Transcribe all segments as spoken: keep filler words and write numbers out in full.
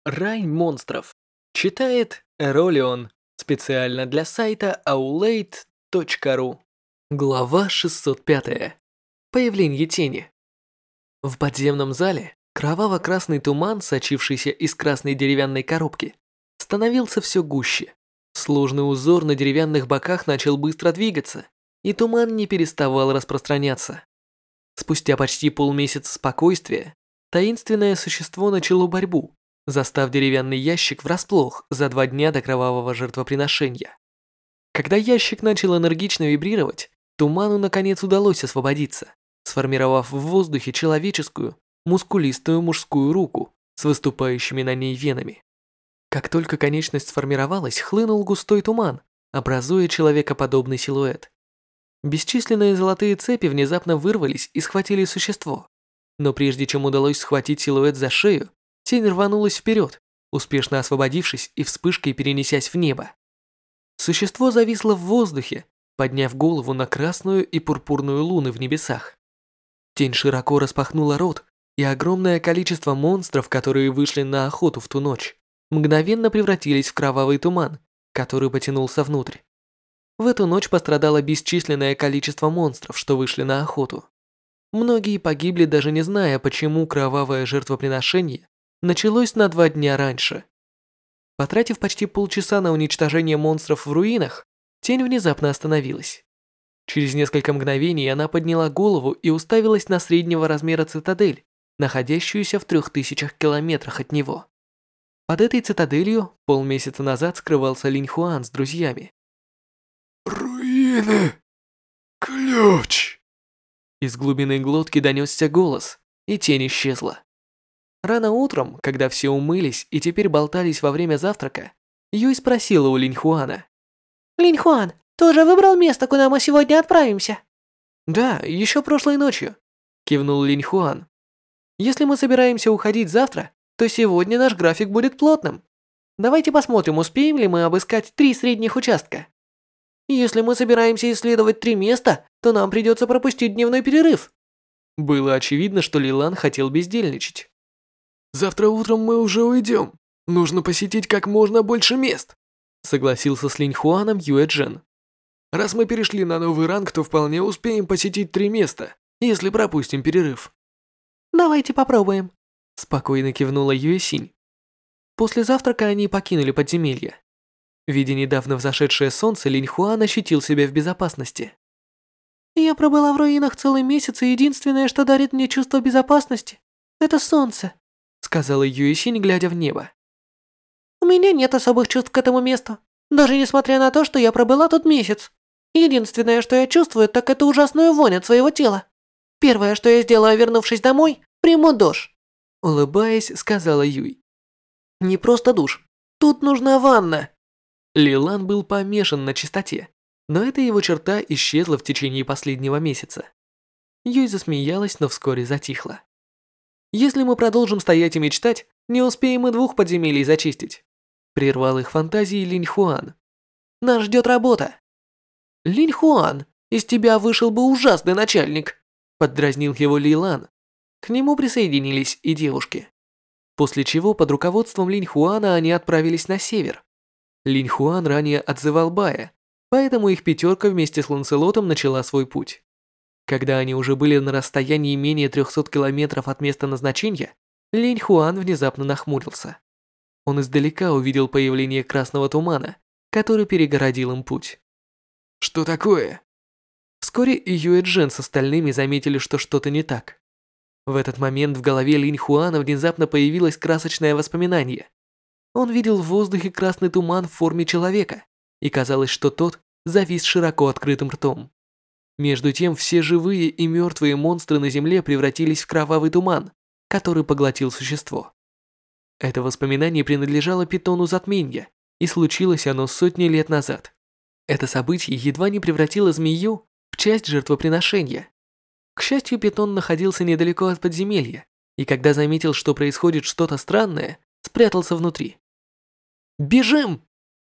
Рай монстров. Читает Эролион. Специально для сайта аулейт точка ру. Глава шестьсот пять. Появление тени. В подземном зале кроваво-красный туман, сочившийся из красной деревянной коробки, становился все гуще. Сложный узор на деревянных боках начал быстро двигаться, и туман не переставал распространяться. Спустя почти полмесяца спокойствия, таинственное существо начало борьбу, застав деревянный ящик врасплох за два дня до кровавого жертвоприношения. Когда ящик начал энергично вибрировать, туману наконец удалось освободиться, сформировав в воздухе человеческую, мускулистую мужскую руку с выступающими на ней венами. Как только конечность сформировалась, хлынул густой туман, образуя человекоподобный силуэт. Бесчисленные золотые цепи внезапно вырвались и схватили существо. Но прежде чем удалось схватить силуэт за шею, тень рванулась вперед, успешно освободившись и вспышкой перенесясь в небо. Существо зависло в воздухе, подняв голову на красную и пурпурную луны в небесах. Тень широко распахнула рот, и огромное количество монстров, которые вышли на охоту в ту ночь, мгновенно превратились в кровавый туман, который потянулся внутрь. В эту ночь пострадало бесчисленное количество монстров, что вышли на охоту. Многие погибли, даже не зная, почему кровавое жертвоприношение началось на два дня раньше. Потратив почти полчаса на уничтожение монстров в руинах, тень внезапно остановилась. Через несколько мгновений она подняла голову и уставилась на среднего размера цитадель, находящуюся в трех тысячах километрах от него. Под этой цитаделью полмесяца назад скрывался Линь Хуан с друзьями. «Руины! Ключ!» Из глубины глотки донесся голос, и тень исчезла. Рано утром, когда все умылись и теперь болтались во время завтрака, Юй спросила у Линь Хуана. «Линь Хуан, ты уже выбрал место, куда мы сегодня отправимся?» «Да, еще прошлой ночью», – кивнул Линь Хуан. «Если мы собираемся уходить завтра, то сегодня наш график будет плотным. Давайте посмотрим, успеем ли мы обыскать три средних участка. Если мы собираемся исследовать три места, то нам придется пропустить дневной перерыв». Было очевидно, что Лилан хотел бездельничать. «Завтра утром мы уже уйдем. Нужно посетить как можно больше мест», согласился с Линь Хуаном Юэ Джен. «Раз мы перешли на новый ранг, то вполне успеем посетить три места, если пропустим перерыв». «Давайте попробуем», спокойно кивнула Юэ Синь. После завтрака они покинули подземелье. Видя недавно взошедшее солнце, Линь Хуан ощутил себя в безопасности. «Я пробыла в руинах целый месяц, и единственное, что дарит мне чувство безопасности, это солнце», сказала Юэ Синь, глядя в небо. «У меня нет особых чувств к этому месту, даже несмотря на то, что я пробыла тут месяц. Единственное, что я чувствую, так это ужасную вонь от своего тела. Первое, что я сделаю, вернувшись домой, приму душ», улыбаясь, сказала Юй. «Не просто душ, тут нужна ванна». Лилан был помешан на чистоте, но эта его черта исчезла в течение последнего месяца. Юй засмеялась, но вскоре затихла. «Если мы продолжим стоять и мечтать, не успеем и двух подземелий зачистить», прервал их фантазии Линь Хуан. «Нас ждет работа». «Линь Хуан, из тебя вышел бы ужасный начальник», поддразнил его Лилан. К нему присоединились и девушки. После чего под руководством Линь Хуана они отправились на север. Линь Хуан ранее отзывал Бая, поэтому их пятерка вместе с Ланселотом начала свой путь. Когда они уже были на расстоянии менее трехсот километров от места назначения, Линь Хуан внезапно нахмурился. Он издалека увидел появление красного тумана, который перегородил им путь. «Что такое?» Вскоре и Юэ Джен с остальными заметили, что что-то не так. В этот момент в голове Линь Хуана внезапно появилось красочное воспоминание. Он видел в воздухе красный туман в форме человека, и казалось, что тот завис широко открытым ртом. Между тем все живые и мертвые монстры на земле превратились в кровавый туман, который поглотил существо. Это воспоминание принадлежало питону затмения, и случилось оно сотни лет назад. Это событие едва не превратило змею в часть жертвоприношения. К счастью, питон находился недалеко от подземелья, и когда заметил, что происходит что-то странное, спрятался внутри. «Бежим!»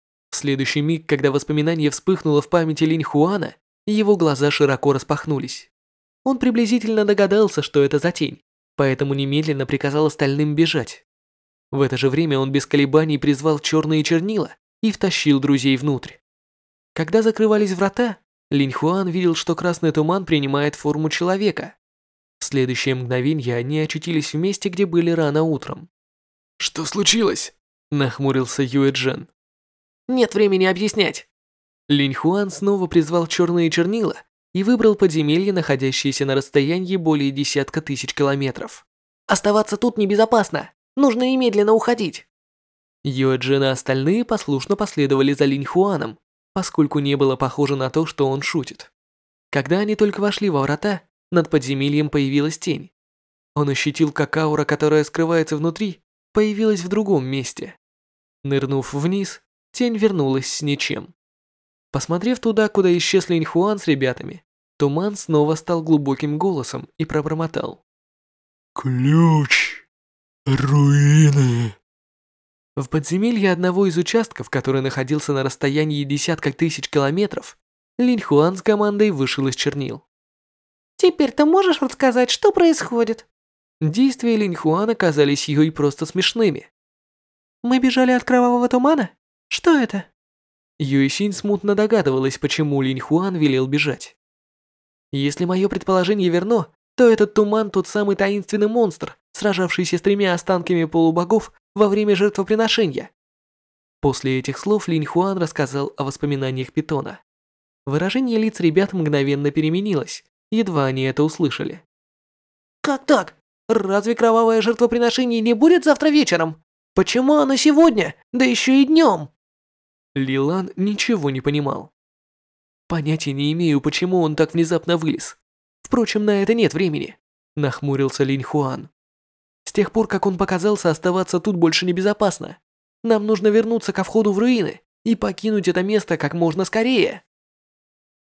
В следующий миг, когда воспоминание вспыхнуло в памяти Линь Хуана, его глаза широко распахнулись. Он приблизительно догадался, что это за тень, поэтому немедленно приказал остальным бежать. В это же время он без колебаний призвал черные чернила и втащил друзей внутрь. Когда закрывались врата, Линь Хуан видел, что красный туман принимает форму человека. В следующее мгновение они очутились в месте, где были рано утром. Что случилось? Нахмурился Юэ Джен. Нет времени объяснять. Линь Хуан снова призвал черные чернила и выбрал подземелье, находящееся на расстоянии более десятка тысяч километров. Оставаться тут небезопасно. Нужно немедленно уходить. Юэ Джен и остальные послушно последовали за Линь Хуаном, поскольку не было похоже на то, что он шутит. Когда они только вошли во врата, над подземельем появилась тень. Он ощутил, как аура, которая скрывается внутри, появилась в другом месте. Нырнув вниз, тень вернулась с ничем. Посмотрев туда, куда исчез Линь Хуан с ребятами, туман снова стал глубоким голосом и пробормотал. Ключ. Руины. В подземелье одного из участков, который находился на расстоянии десятка тысяч километров, Линь Хуан с командой вышел из чернил. Теперь ты можешь рассказать, что происходит? Действия Линь Хуана казались ей просто смешными. Мы бежали от кровавого тумана? Что это? Юэсинь смутно догадывалась, почему Линь Хуан велел бежать. Если мое предположение верно, то этот туман тот самый таинственный монстр, сражавшийся с тремя останками полубогов во время жертвоприношения. После этих слов Линь Хуан рассказал о воспоминаниях Питона. Выражение лиц ребят мгновенно переменилось, едва они это услышали. Как так? Разве кровавое жертвоприношение не будет завтра вечером? Почему оно сегодня, да еще и днем? Лилан ничего не понимал. Понятия не имею, почему он так внезапно вылез. Впрочем, на это нет времени, нахмурился Линь Хуан. С тех пор, как он показался, оставаться тут больше небезопасно. Нам нужно вернуться ко входу в руины и покинуть это место как можно скорее.